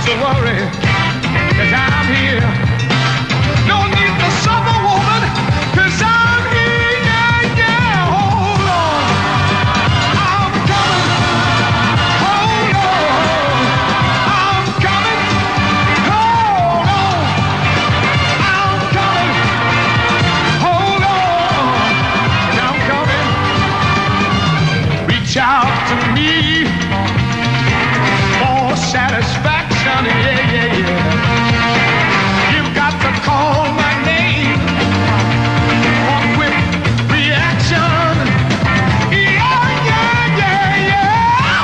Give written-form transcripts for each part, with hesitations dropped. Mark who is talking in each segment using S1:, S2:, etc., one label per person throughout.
S1: to worry, 'cause I'm here. No need to suffer, woman, 'cause I'm here, yeah, yeah. Hold on, I'm coming. Hold on, I'm coming. Hold on, I'm coming. Hold on, and I'm coming. Reach out to me for satisfaction, yeah, yeah, yeah. You've got to call my name for quick reaction. Yeah, yeah, yeah, yeah.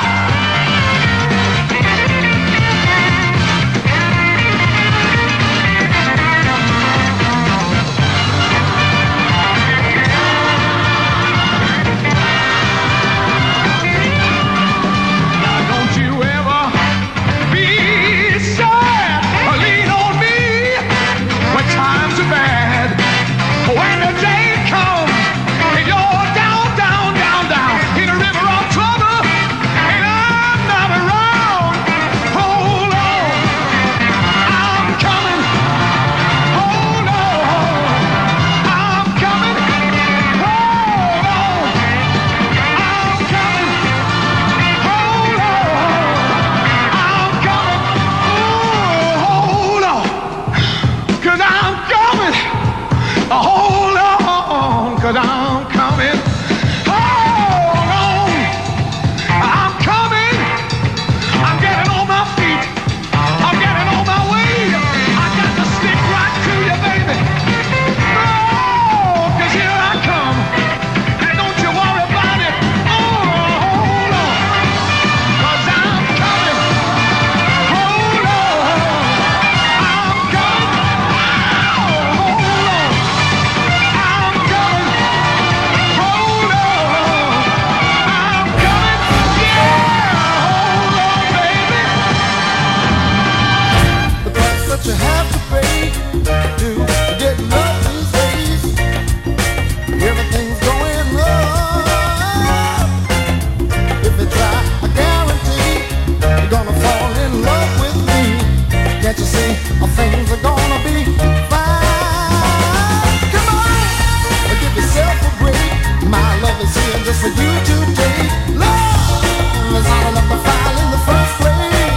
S1: Now don't you ever be sad or lean on me when times are bad. When the day comes and you're down, down, down, down in a river of trouble and I'm not around, hold on, I'm coming. Hold on, I'm coming. Hold on, I'm coming. Hold on, I'm coming. Hold on, 'cause I'm coming. Hold on, 'cause I'm coming. Hold on, I'm coming. I'm getting on my feet. I'm getting on my way. I got to stick right to you, baby. Oh, 'cause here I come. And don't you worry about it. Oh, hold on, 'cause I'm coming. Hold on, I'm coming. Oh, hold on, I'm coming. Hold on, I'm coming. Yeah, hold on, baby.
S2: The price that you have to pay to get love these days. Everything's going up. If you try, I guarantee you're gonna fall in love with me. Can't you see? Things are gonna be fine. Come on, give yourself a break. My love is here just for you to take. Love is hard enough to find in the first place.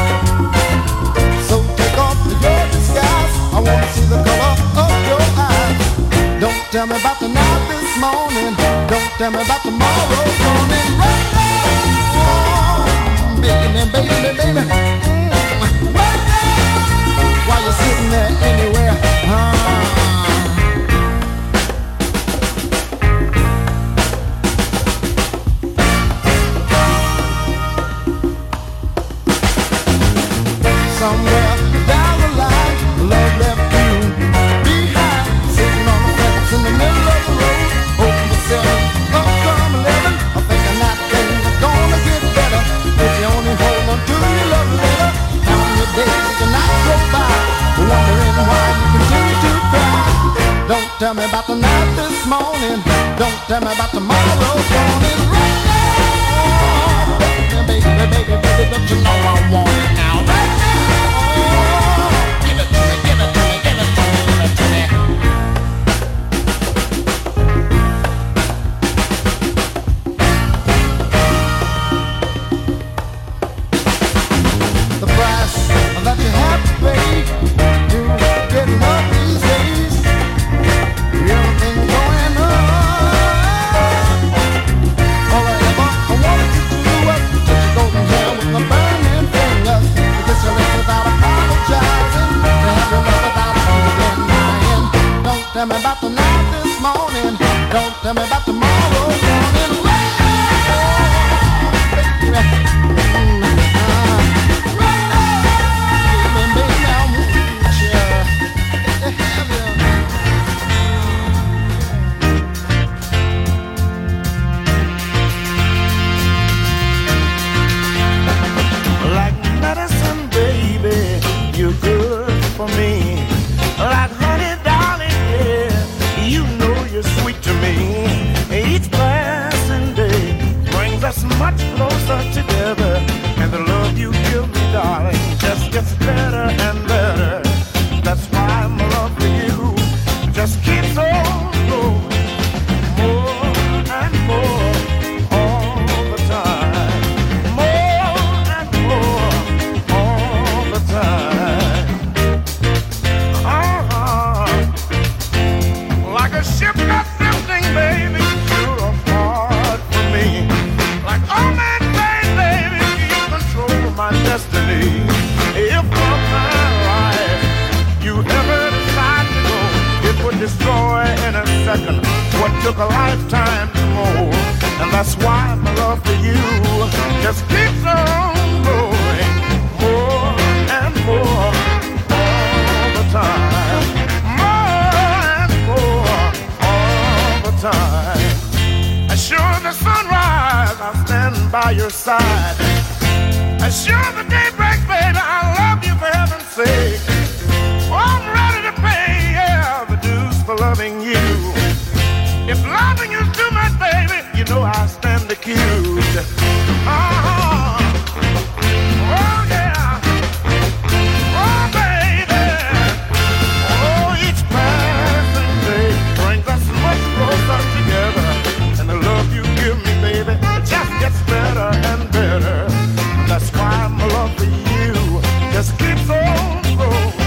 S2: So take off your disguise. I wanna see the color of your eyes. Don't tell me about the night this morning. Don't tell me about tomorrow's morning. Right now, baby, baby, baby. Right now, while you're sitting there anywhere. Somewhere down the line, love left you behind, sitting on the fence in the middle of the road, hoping to sell up from 11. I'm thinking that things are gonna get better if you only hold on to your love letter. Counting your days and not go by, wondering why you continue to cry. Don't tell me about the night this morning. Don't tell me about tomorrow's morning. Right now, baby, baby, baby, baby, don't you know I want it now? Right now. Give it to me, give it to me, give it to me, give it to me. The price that you have to pay to get love these days. Everything's going up. All I ever wanted to do was touch your golden hair with my burning fingers. To kiss your lips without apologizing. To have your love without denying. Don't tell me about the night this morning. Don't tell me about tomorrow's morning. Right now, baby. Right now, baby, I want you to have you.
S3: Like medicine, baby, you're good for me. Like honey, darling, yeah, you know you're sweet to me. Each passing day brings us much closer together, and the love you give me, darling, just gets me. If for my life you ever decide to go, it would destroy in a second what took a lifetime to mold. And that's why my love for you just keeps on growing more and more all the time. More and more all the time. As sure the sunrise, I'll stand by your side. As sure the daybreak, baby, I love you for heaven's sake. Oh, I'm ready to pay, yeah, the dues for loving you. If loving you's too much, baby, you know I stand accused. Oh, yeah. Oh, baby. Oh, each passing day brings us much closer together. And the love you give me, baby, it just gets better and better. That's why my love for you just keeps on growing.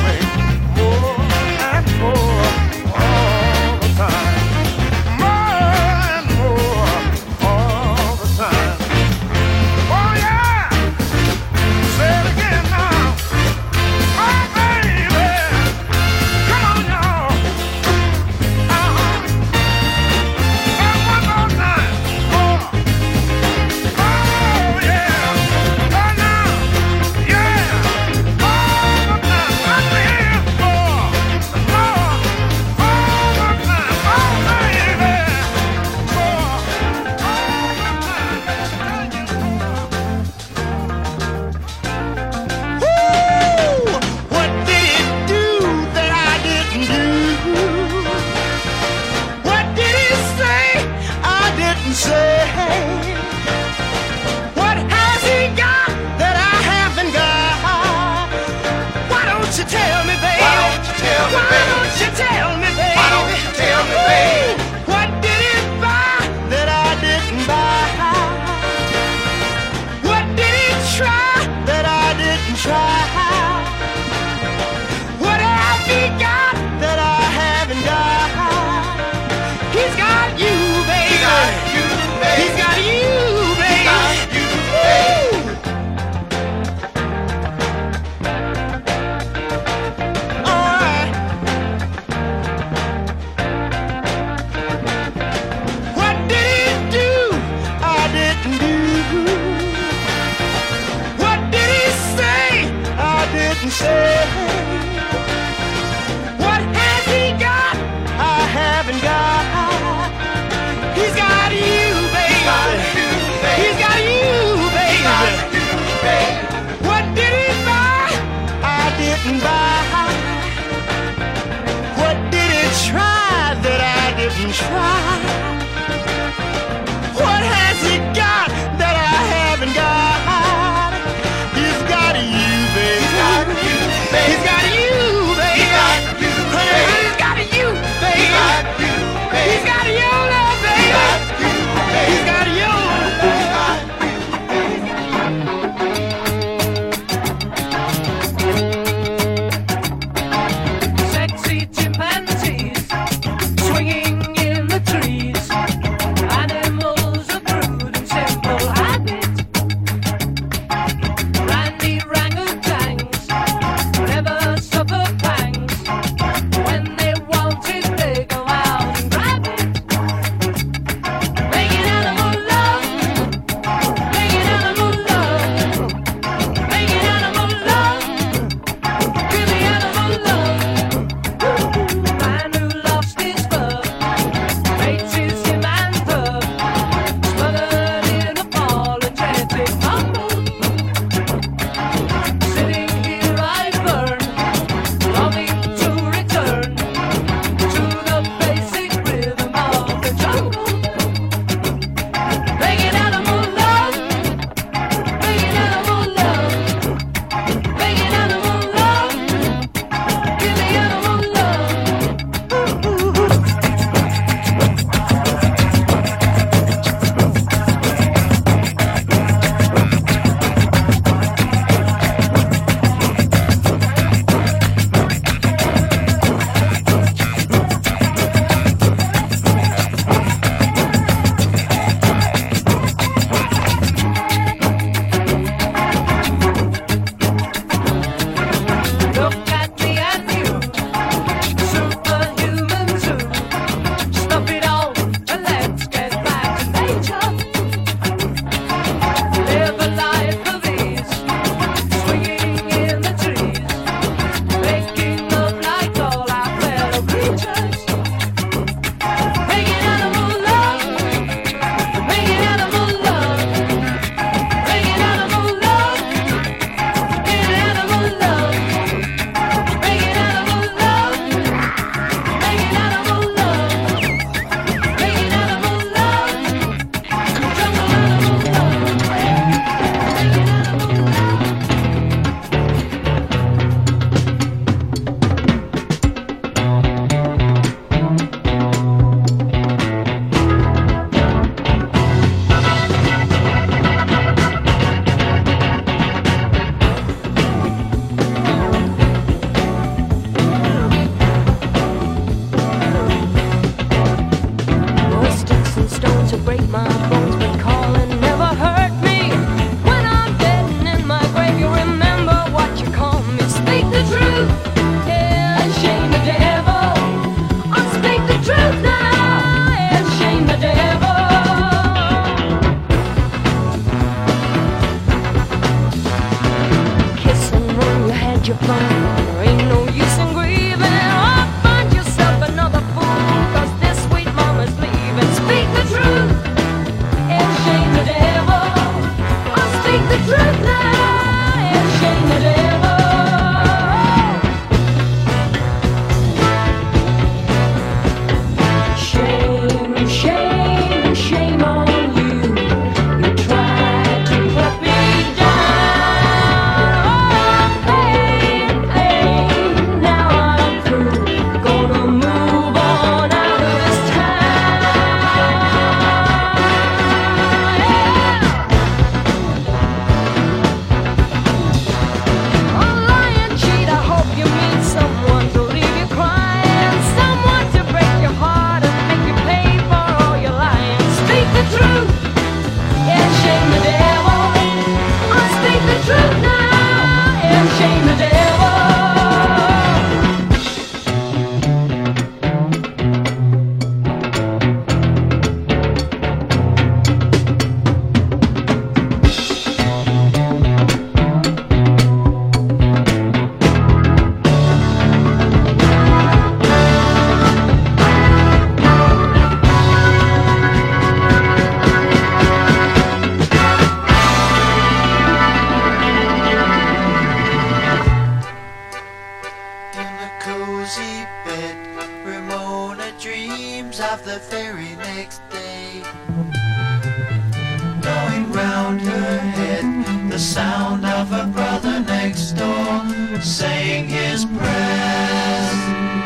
S4: the sound of her brother next door saying his prayers.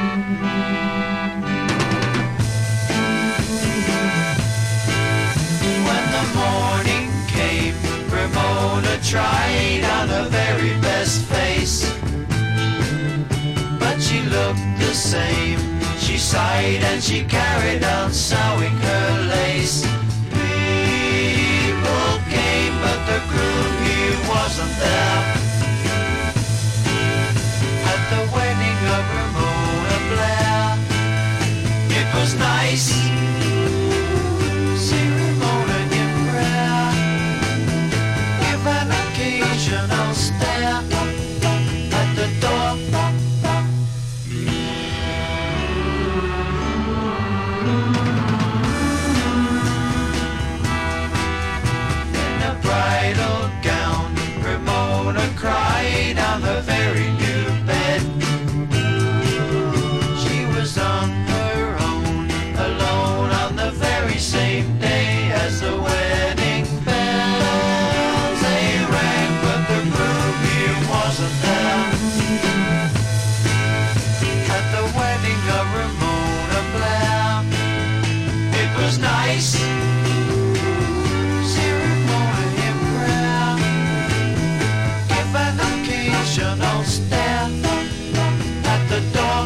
S4: When the morning came, Ramona tried on her very best face, but she looked the same. She sighed and she carried on sewing her lace. People came, but the groom, he wasn't there. At the wedding of Ramona Blair, it was nice. See Ramona in prayer, give an occasional stare at the door. Cried on her very new bed. She was on her own, alone on the very same day as the wedding bells. They rang, but the groom, he wasn't there. At the wedding of Ramona Blair, it was nice. Occasional stare at the door.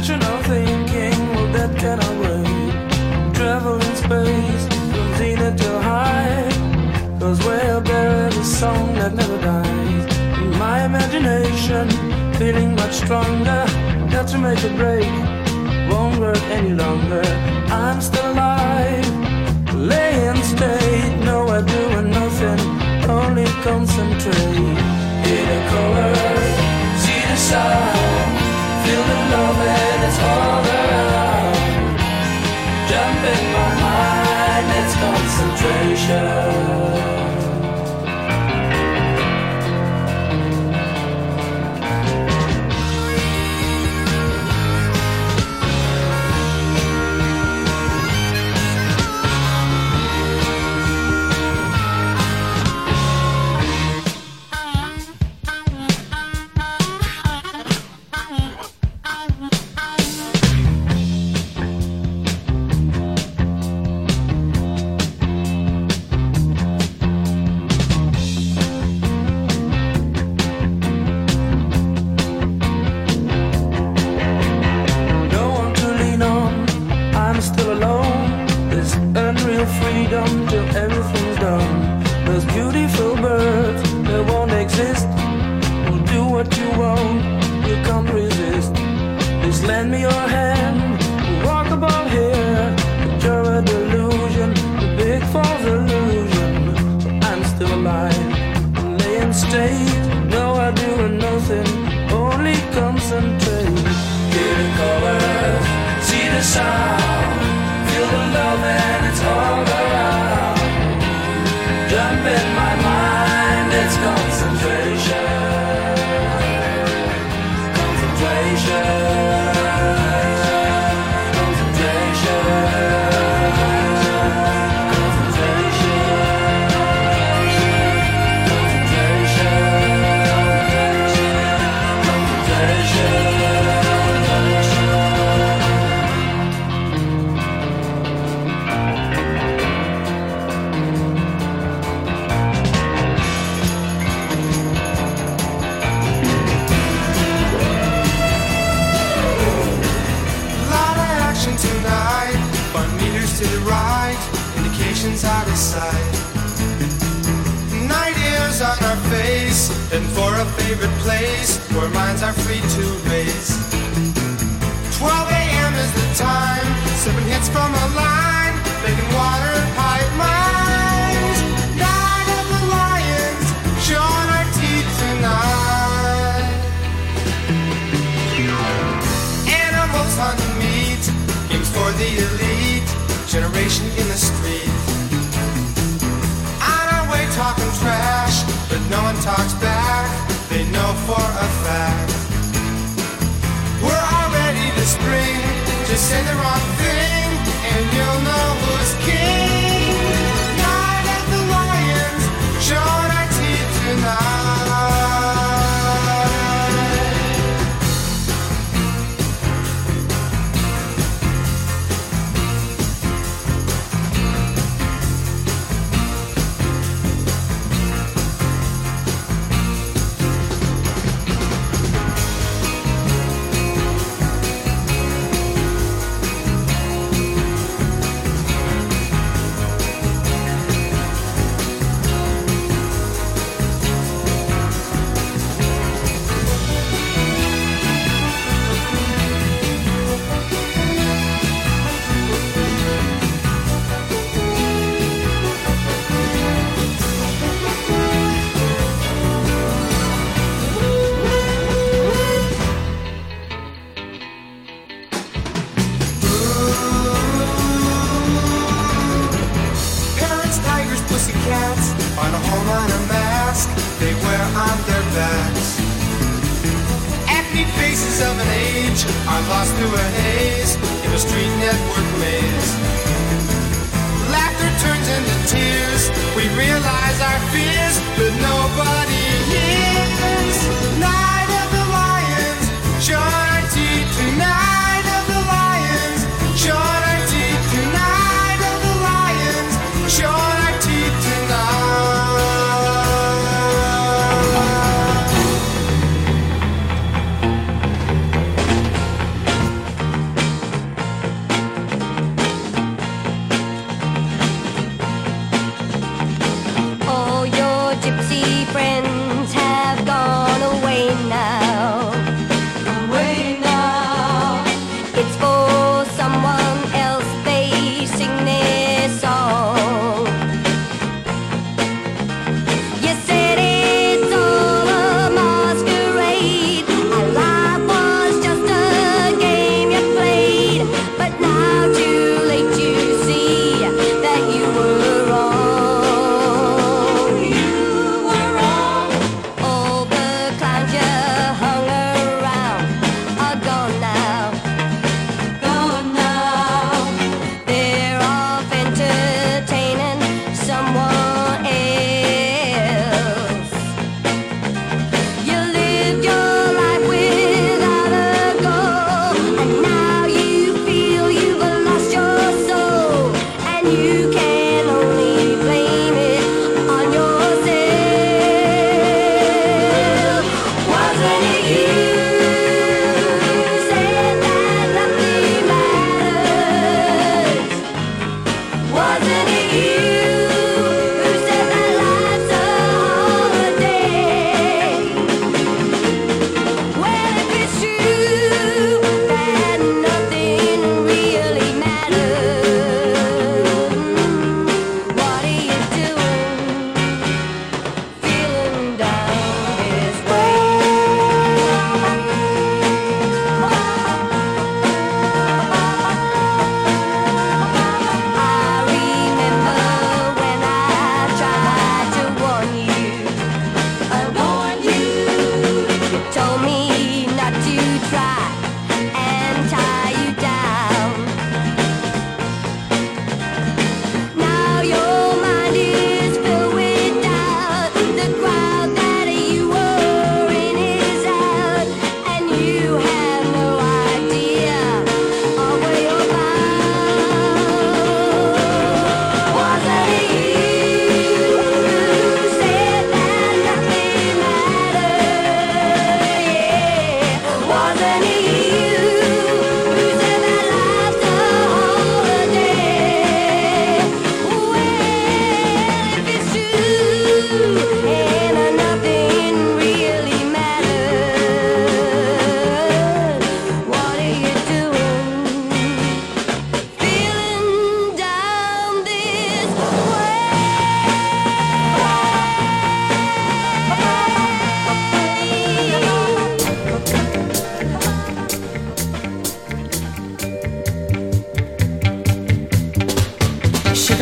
S3: Rational thinking, well that cannot wait. Travel in space from zenith to high, 'cause we're buried a song that never dies. My imagination feeling much stronger. Got to make a break, won't work any longer. I'm still alive, lay in state, no I doing nothing, only concentrate. Hear the colors, see the sound, feel the love and it's all around. Jump in my mind, it's concentration. Till everything's done. Those beautiful birds, they won't exist. We'll do what you want, you can't resist. Please lend me your hand, we'll walk about here. You're a delusion, the big false illusion. I'm still alive, lay in state. No, I do nothing, only concentrate. Hear the colors, see the sound, feel the love and it's all around. Jump in my mind, it's concentration. Concentration. Out of sight. Night ears on our face, and for a favorite place where minds are free to race. 12 a.m. is the time, 7 hits from a line, making water pipe mines. Night of the lions, showing our teeth tonight. Animals hunt meat, games for the elite, generation in the street. Talking trash, but no one talks back. They know for a fact we're all ready to spring. Just say the wrong thing, and you'll know who's king. Night of the lions, showing our teeth tonight. Of an age are lost through a haze in a street network maze. Laughter turns into tears. We realize our fears, but nobody hears. Night of the lions, showing our teeth tonight of the lions, showing our teeth tonight of the lions, showing our teeth tonight.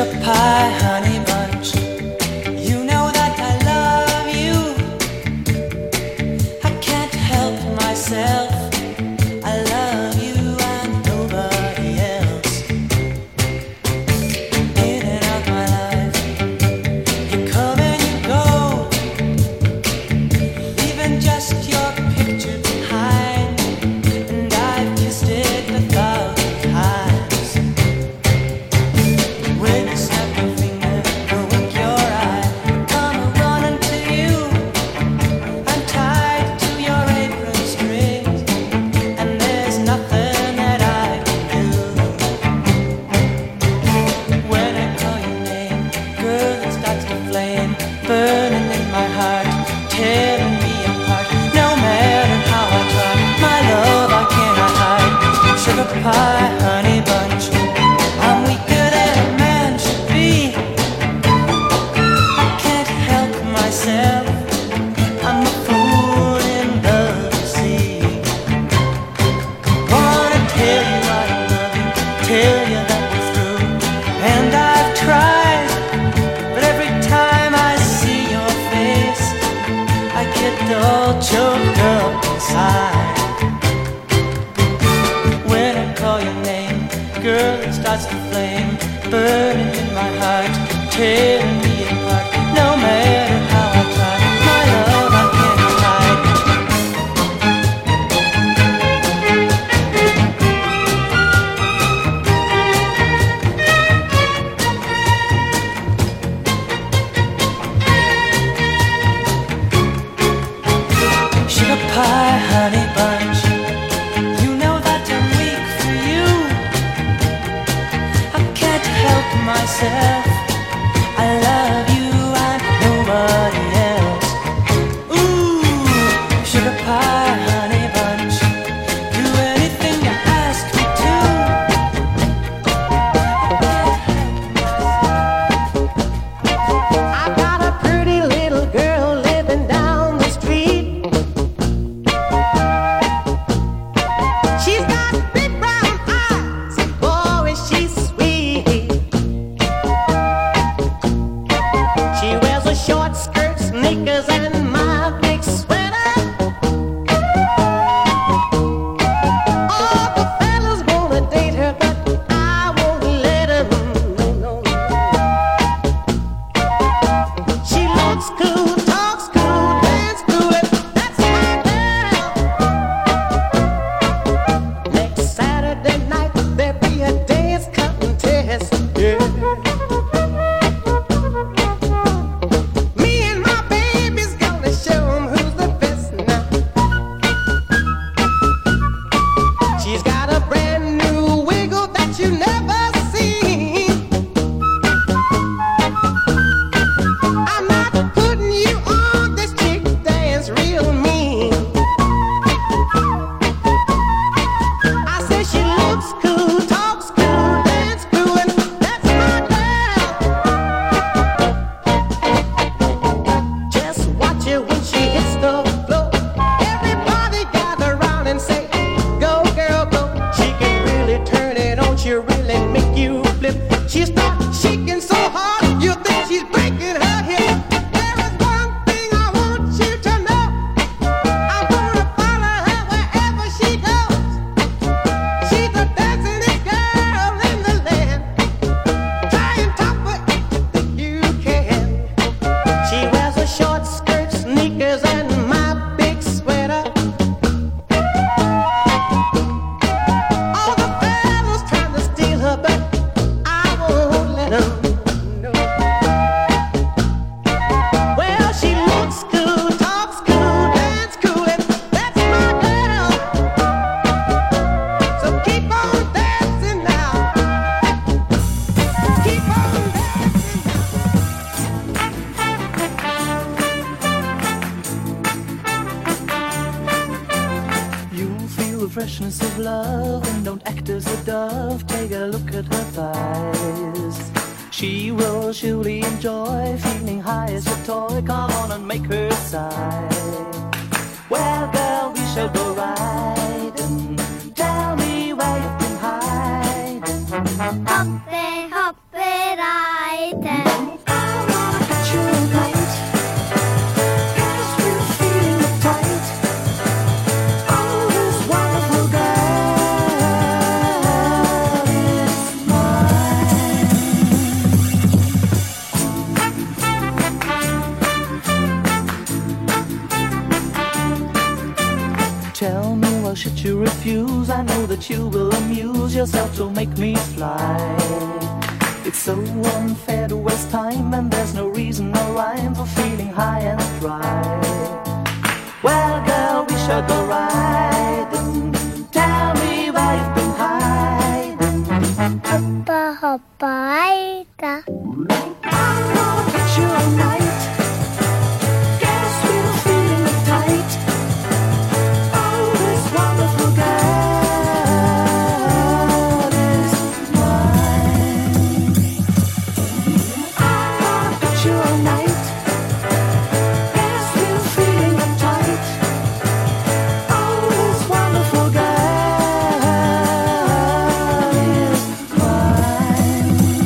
S5: sugar pie, honey bunch. You know that I love you. I can't help myself. I love you and nobody else. In and out my life, you come and you go, leaving just your picture behind. And I've kissed it 1,000 times. When you snap your finger or wink your eye, come running to you. I'm tied to your apron strings, and there's nothing that I can do. When I call your name, girl, it starts to flame, burning in my heart, tearing me apart. No matter how I try, my love I cannot hide. Sugar pie, honey bunch, I'm weaker than a man should be. I can't help myself, I'm a fool in love, see. Wanna tell you I love you, tell you that it's true, and I've tried, but every time I see your face, I get all choked up inside. When I call your name, girl, it starts to flame, burning in my heart, tearing me apart. No matter how I try, my love I cannot hide. Sugar pie, honey bunch, you know that I'm weak for you. I can't help myself, I love you and nobody else. Ooh, sugar pie, honey bunch, do anything you ask me to.
S6: I got a pretty little girl living down the street. She's got big brown eyes, boy, is she sweet. She wears a short skirt, sneakers, and my big sweater. All the fellas wanna date her, but I won't let 'em. No, no. She looks cool, talks cool, dance cool, and that's my girl. Next Saturday night there'll be a dance contest. Yeah. Me and my baby's gonna show 'em who's the best now. She's got a brand new wiggle that you never seen. I'm not putting you on, this chick dance real mean. I say she looks cool, talks cool, dance cool, and that's my girl. Just watch her when she hits the floor. Everybody gather around and say, go girl, go. She can really turn it on, she really make you flip. She starts shaking so hard, you think she's breaking her hip. There is one thing I want you to know, I'm gonna follow her wherever she goes. She's the dancingest girl in the land. Try and top her if you think you can. She wears a short skirt, sneakers, and my big sweater. All the fellas trying to steal her, but I won't let 'em. No. Well, she looks cool, talks cool, dance cool, and that's my girl. So keep on dancing now. Keep on dancing now.
S5: You'll feel the freshness of love and don't act as a dove. Take a look at her thighs. She will surely enjoy feeling high as a toy. Come on and make her sigh. Well, girl, we shall go riding. Tell me where you've been hiding.
S7: Hoppe, hoppe, da.
S5: that you will amuse yourself to make me fly. It's so unfair to waste time, and there's no reason or rhyme for feeling high and dry. Well, girl, we should go riding. Tell me where you've been hiding.
S7: Hoppa, hoppa, aita.
S5: I'm gonna get you all night. Guess we're feeling it tight. Oh, this wonderful girl is mine. I'm gonna get you all night. Guess we're feeling it tight. Oh, this wonderful girl is mine.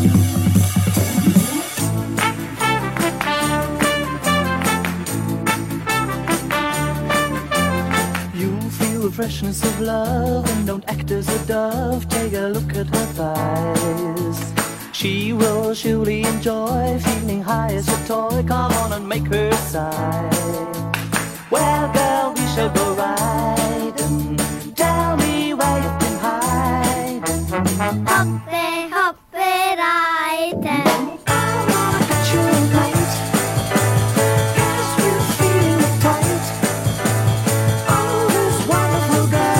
S5: You'll feel the freshness of love and don't act as a dove. Take a look at her thighs. She will surely enjoy feeling high as a toy. Come on and make her sigh. Well, girl, we shall go riding. Tell me where you've been hiding.
S7: Hoppe, hoppe, reite.
S5: I'm gonna get you all night. Guess we're feeling it tight. Oh, this wonderful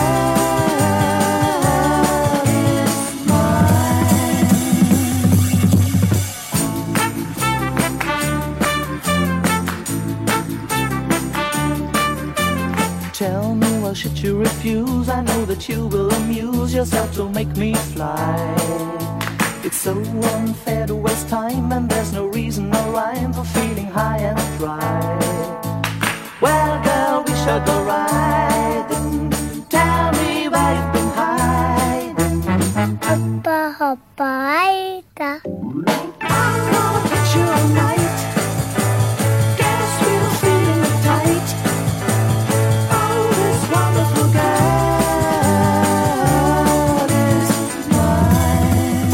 S5: girl is mine. Tell me why should you refuse? I know that you will amuse yourself to make me fly. It's so unfair to waste time, and there's no reason or rhyme for feeling high and dry. Well, girl, we shall go riding. Tell me where you've been hiding.
S7: Hoppa, hoppa, aita.
S5: I'm gonna get you all night. Guess we're feeling it tight. Oh, this wonderful girl is mine.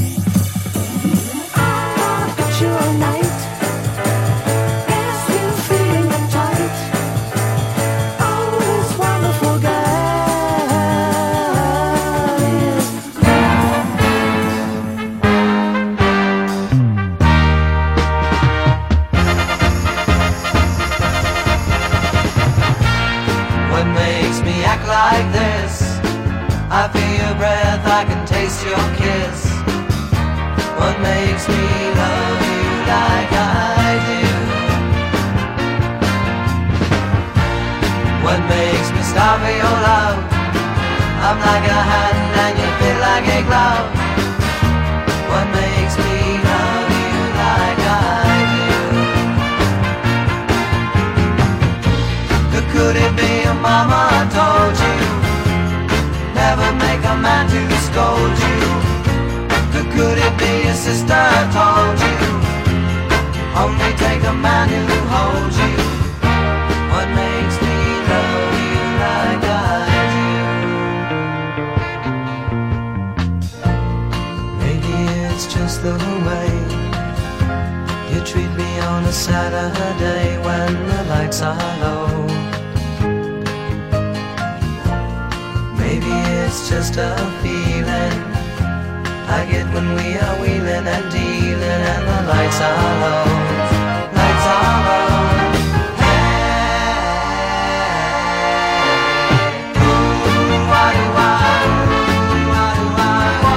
S5: I'm gonna get you all night. Guess we're feeling it tight. Oh, this wonderful girl is
S4: What makes me act like this? I feel your breath, I can taste your kiss. What makes me love you like I do? What makes me starve for your love? I'm like a hand and you fit like a glove. What makes me love you like I do? Could it be your mama told you never make a man to scold you? Could it be your sister told you only take a man who holds you? What makes me love you like I do? Maybe it's just the way you treat me on a Saturday when the lights are low. Maybe it's just a feeling I get when we are wheeling and dealing and the lights are low. Lights are low. Hey, ooh, why do I? Why do I?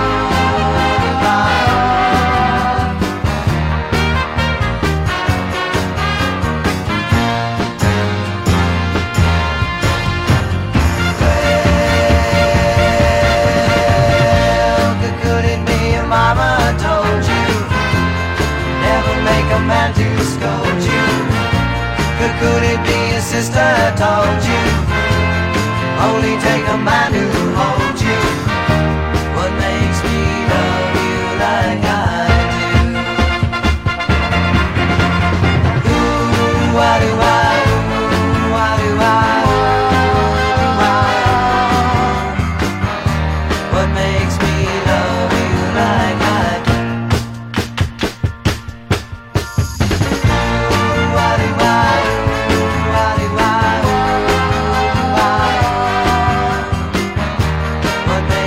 S4: Could it be your mama told you never make a man to scold you? Could it be your sister told you only take a man who holds you? What makes me love you like I do? Ooh, why do I? Why do I? What makes me love you like I do? Why do I? Why do I? What makes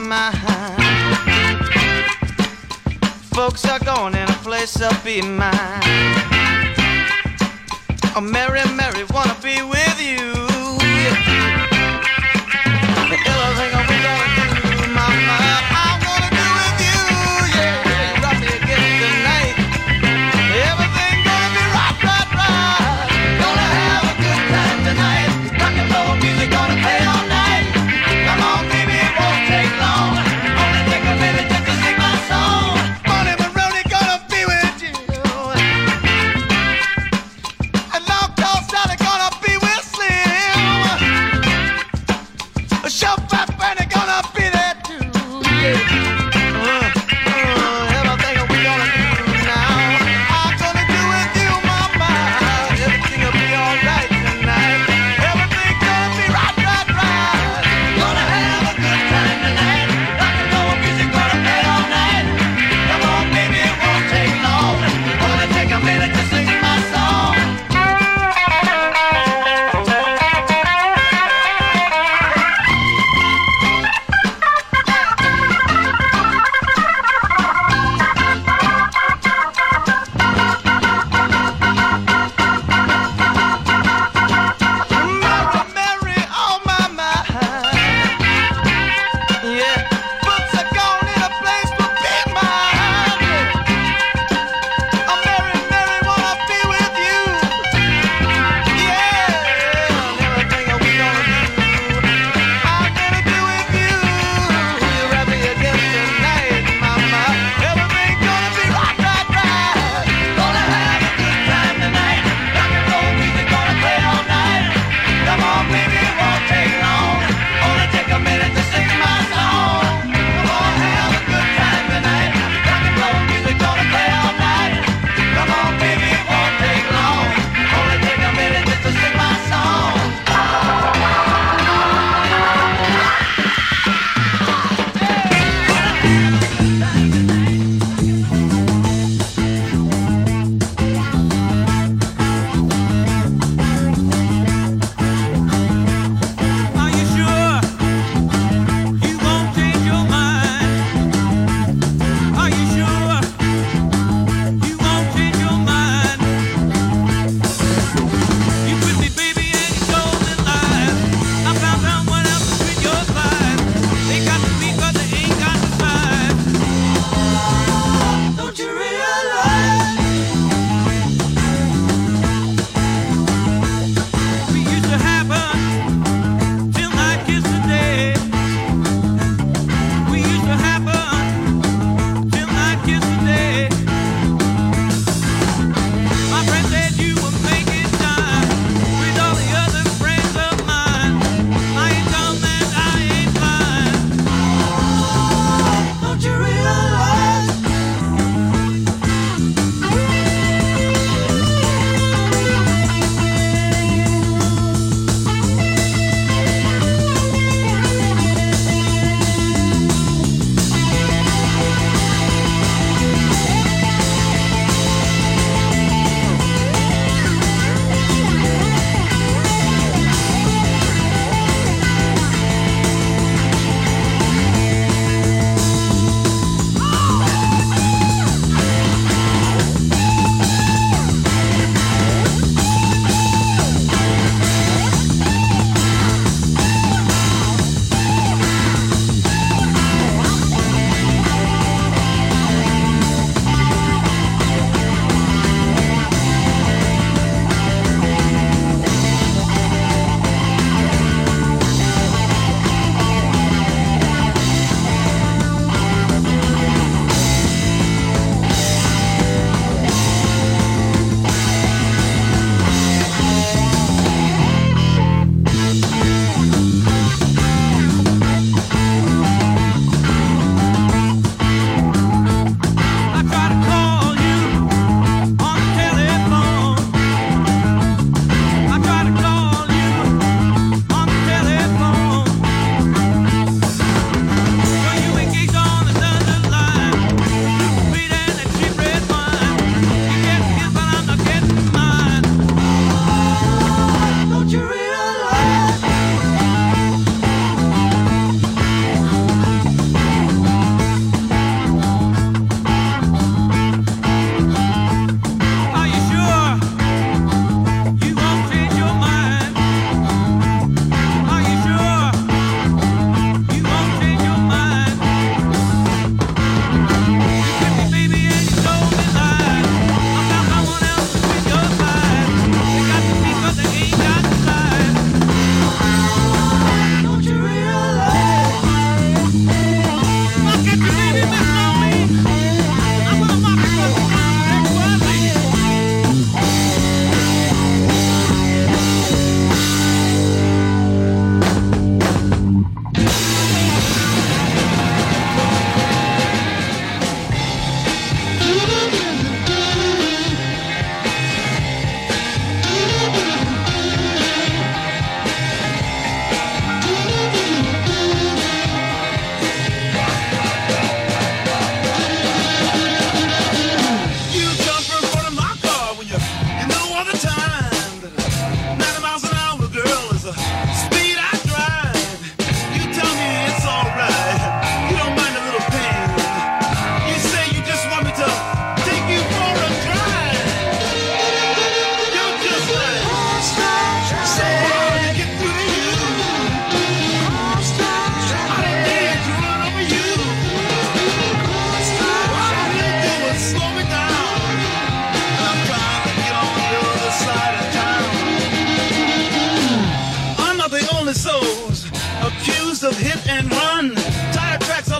S3: mind. Folks are going in a place I'll be mine. Oh, Mary, Mary, wanna be with you. The other thing we gonna do, mama, I'm gonna do with you. Yeah, you got me again tonight. Everything gonna be right, right, right. Gonna have a good time tonight. Rock and roll music gonna play all night. Come on, baby, it won't take long. Only take a minute just to sing my song. Money Maroney gonna be with you. And Long Tall Sally gonna be with Slim.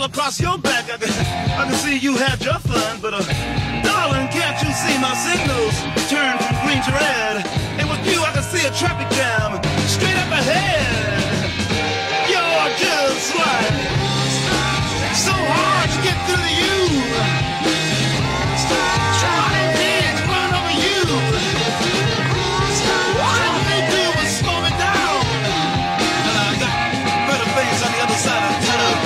S3: across your back. I can see you had your fun, but darling, can't you see my signals turn from green to red? And with you, I can see a traffic jam straight up ahead. You're just like so hard to get through to you. Trying to run over you. All they do is slow me down. And I got better things on the other side of town.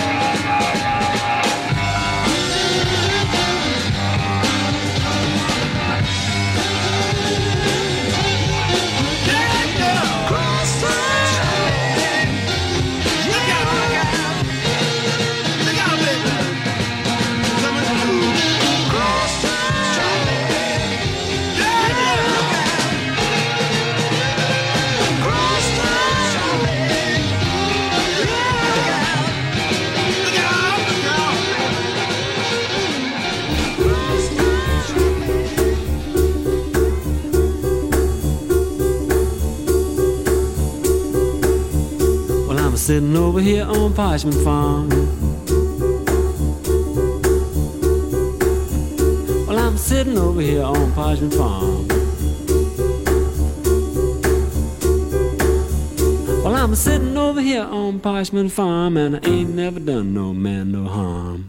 S8: Sitting over here on Parchment Farm. Well, I'm sitting over here on Parchment Farm. Well, I'm sitting over here on Parchment Farm, and I ain't never done no man no harm.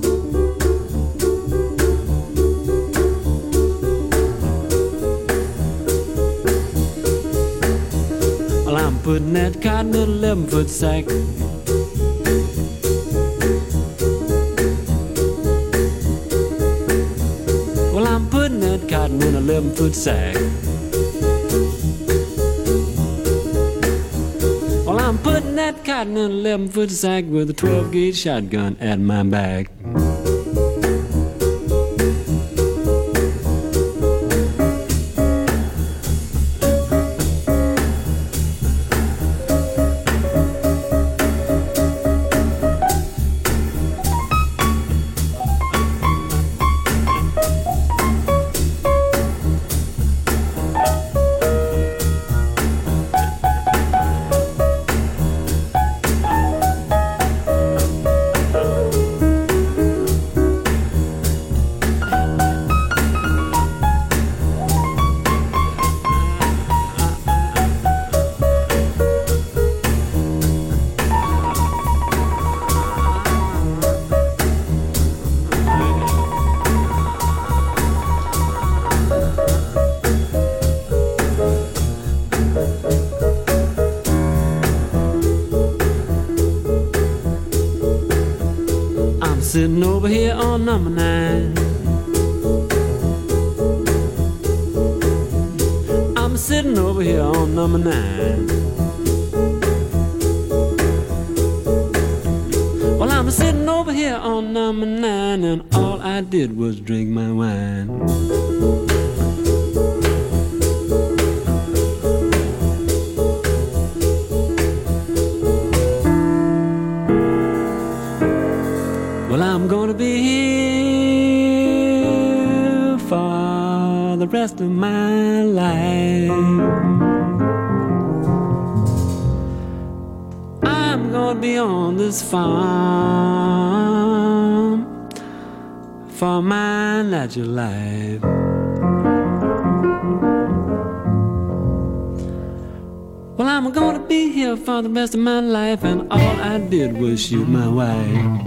S8: Well, I'm putting that cotton in a 11-foot sack. Well, I'm putting that cotton in a 11-foot sack. Well, I'm putting that cotton in a 11-foot sack with a 12-gauge shotgun at my back. Sitting over here on number 9. I'm sitting over here on number 9. Well, I'm sitting over here on number 9, and all I did was drink my wine. Well, I'm gonna be here for the rest of my life. I'm gonna be on this farm for my natural life. Well, I'm gonna be here for the rest of my life, and all I did was shoot my wife.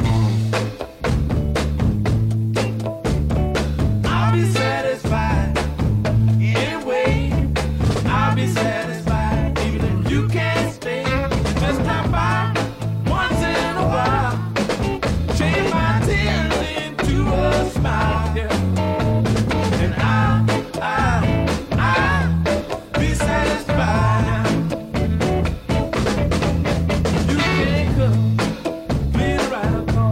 S3: Right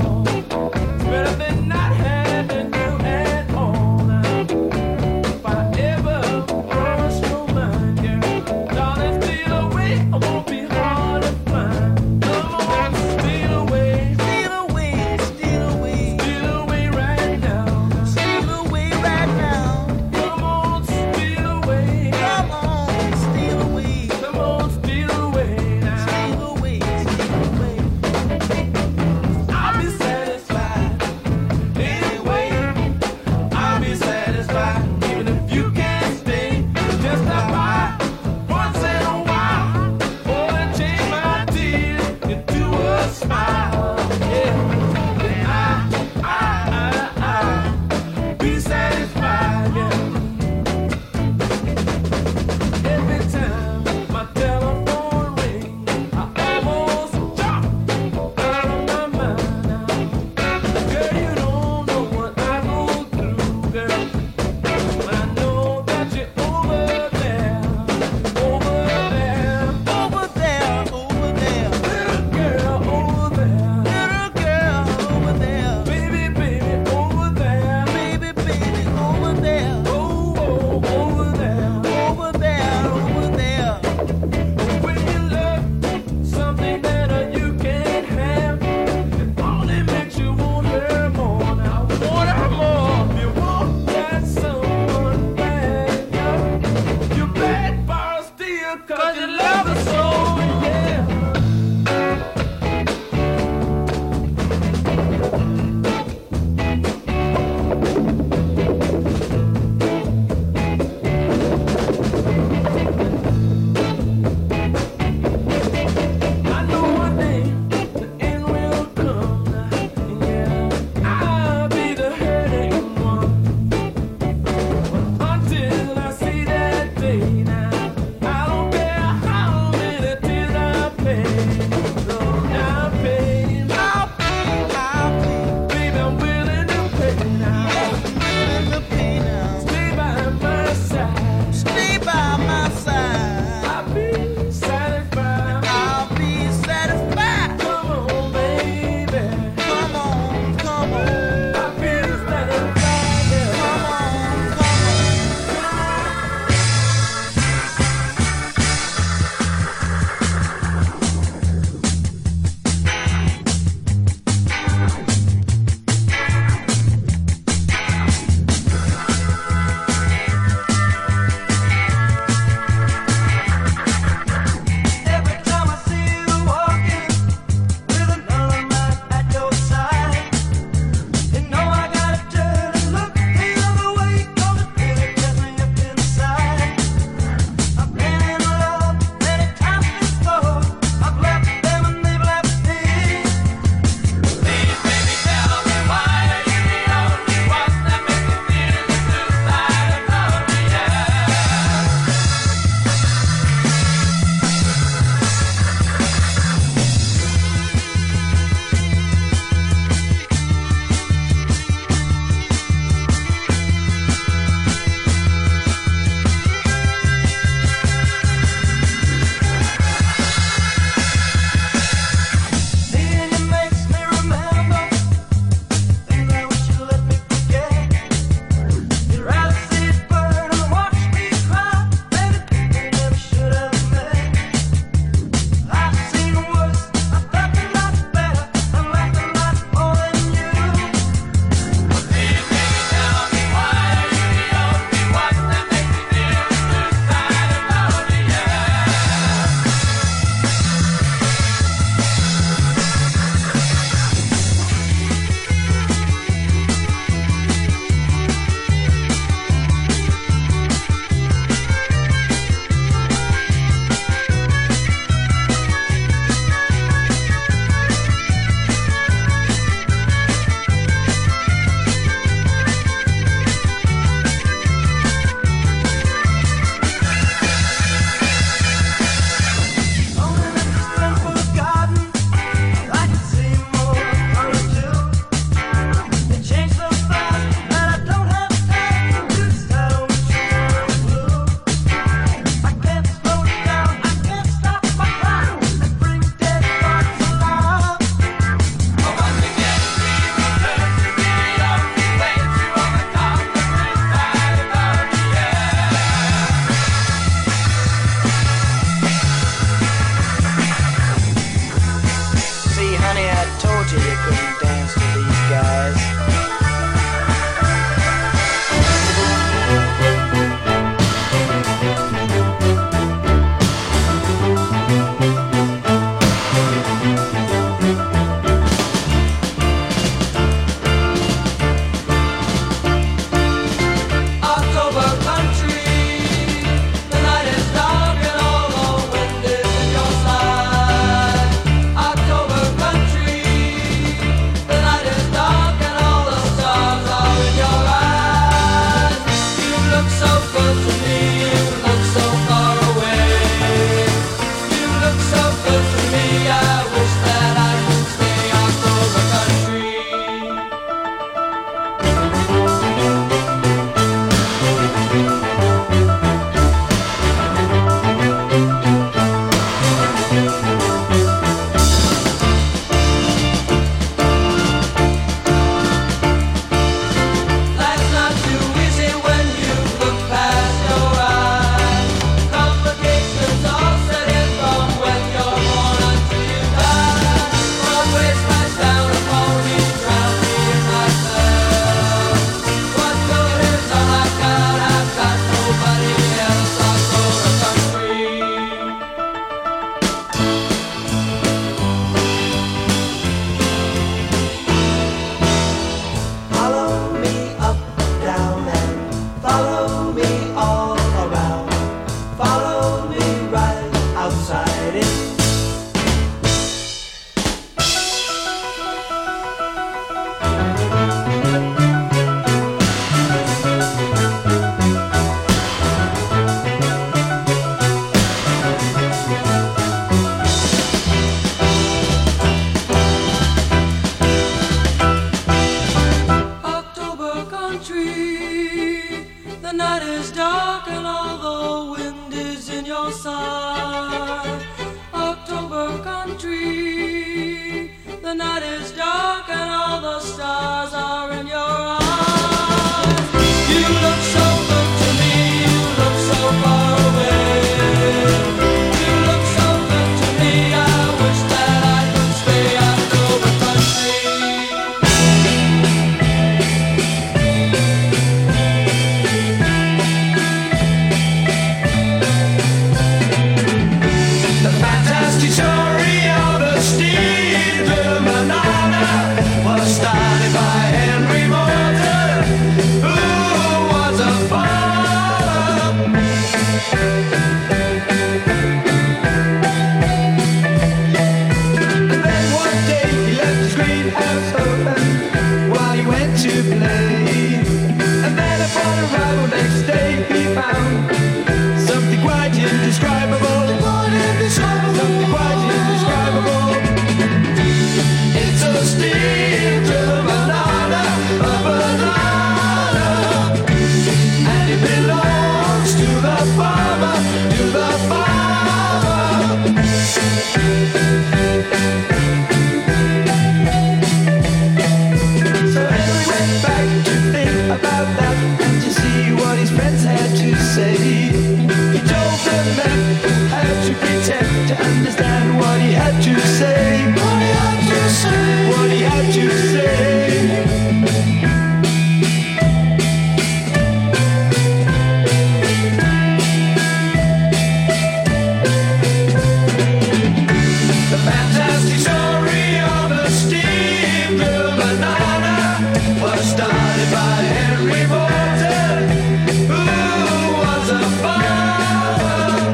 S4: was started by Henry Morton, who was a farmer.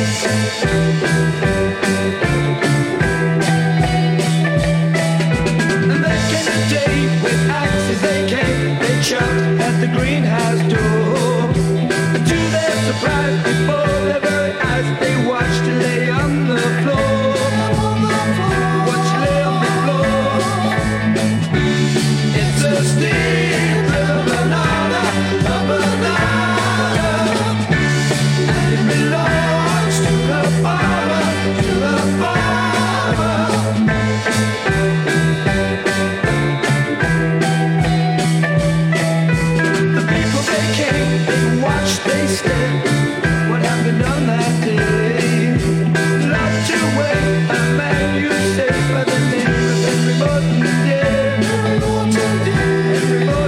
S4: And there came a day with axes they came, they chopped at the greenhouse door. And to their surprise, before their very eyes, they watched her lay on the floor. Watched her lay on the floor. It's a steep little banana, a banana, and it belongs to the farmer, to the farmer. The people they came, they watched, they stared. What had been done that day? Locked away a man you say by the name of Henry Morton dead. Henry Morton dead. Henry Morton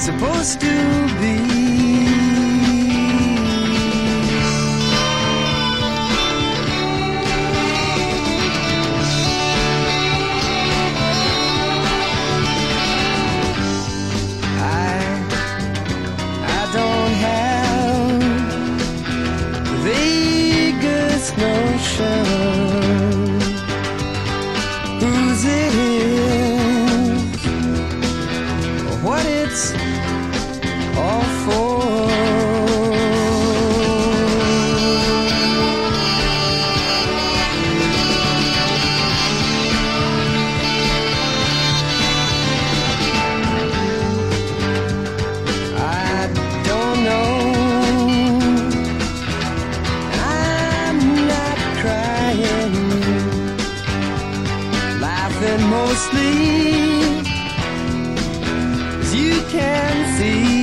S9: supposed to be. I don't have the vaguest notion whose it is, or what it's all for. I don't know. I'm not crying, laughing mostly, as you can see.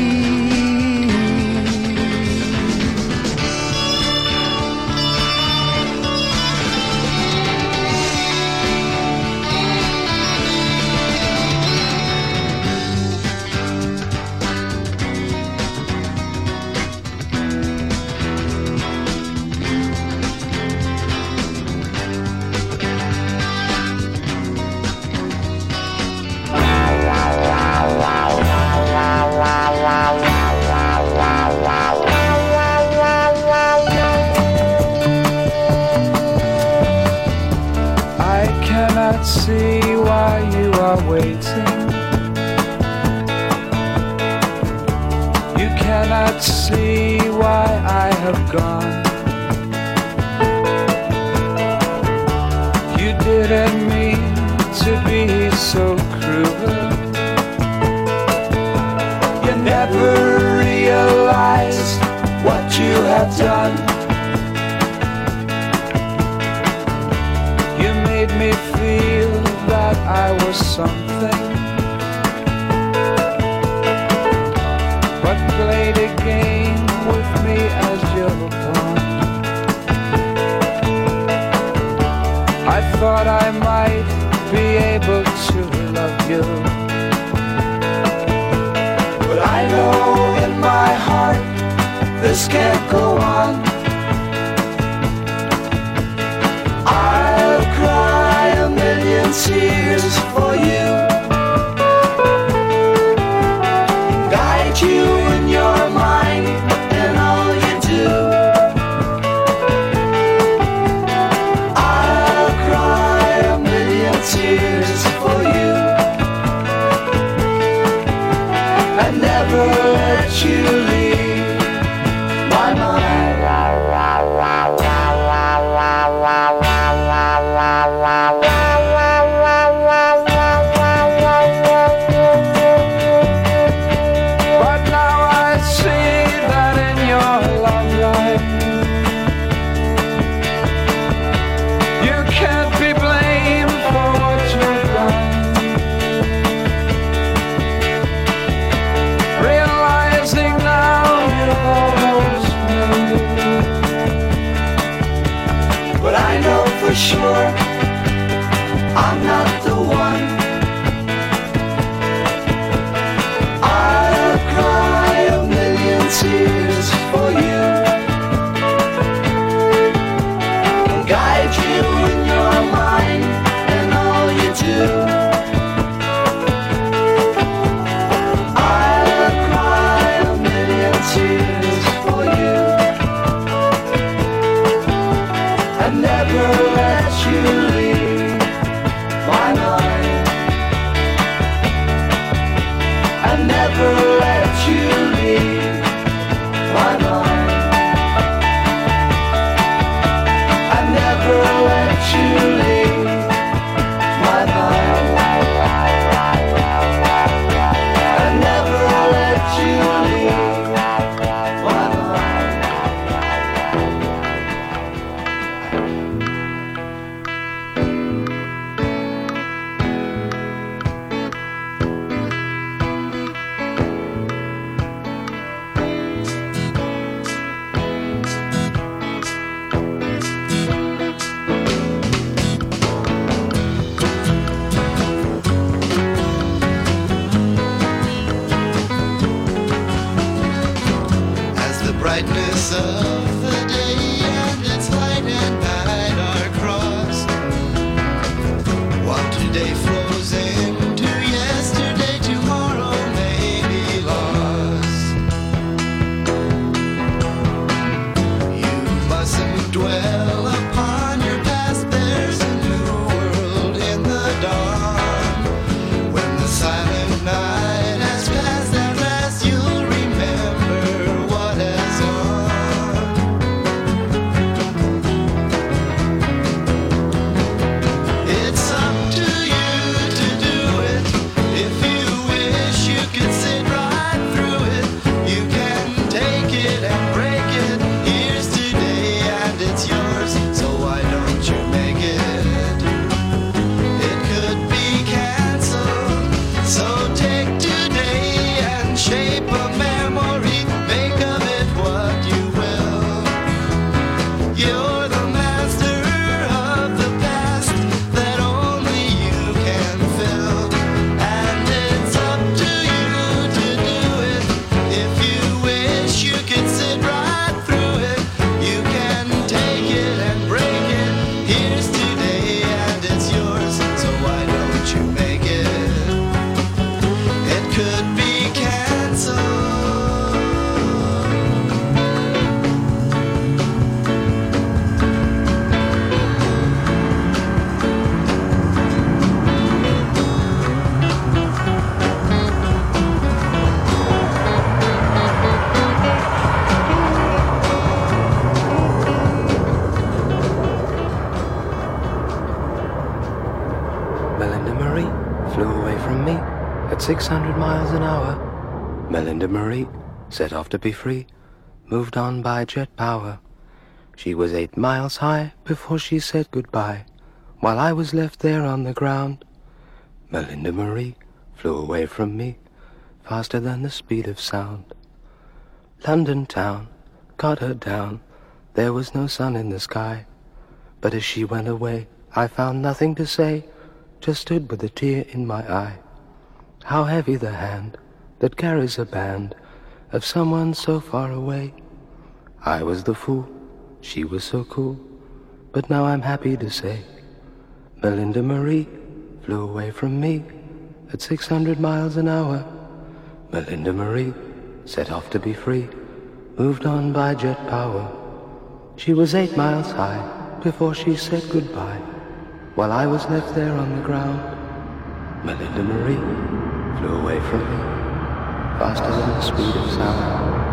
S9: I cannot see why you are waiting. You cannot see why I have gone. You didn't mean to be so cruel. You never realized what you have done. You made me feel that I was something, but played a game with me as your pawn. I thought I might be able to love you, but I know in my heart this can't go on. I'll cry a million tears for you, guide you in your mind and all you do. I'll cry a million tears for you and never let you leave my mind. But now I see that in your love life you can't be blamed for what you've done. Realizing now you almost knew, but I know for sure I'm not the one. I'll cry a million tears for you and guide you in your mind and all you do. I'll cry a million tears for you and never let you leave my mind. And never let you leave my mind. I never let you leave my mind. I never let you leave my mind.
S10: at 600 miles an hour. Melinda Marie set off to be free, moved on by jet power. She was 8 miles high before she said goodbye, while I was left there on the ground. Melinda Marie flew away from me, faster than the speed of sound. London town got her down, there was no sun in the sky. But as she went away, I found nothing to say, just stood with a tear in my eye. How heavy the hand that carries a band of someone so far away. I was the fool, she was so cool, but now I'm happy to say Melinda Marie flew away from me at 600 miles an hour. Melinda Marie set off to be free, moved on by jet power. She was 8 miles high before she said goodbye, while I was left there on the ground. Melinda Marie flew away from me, faster than the speed of sound.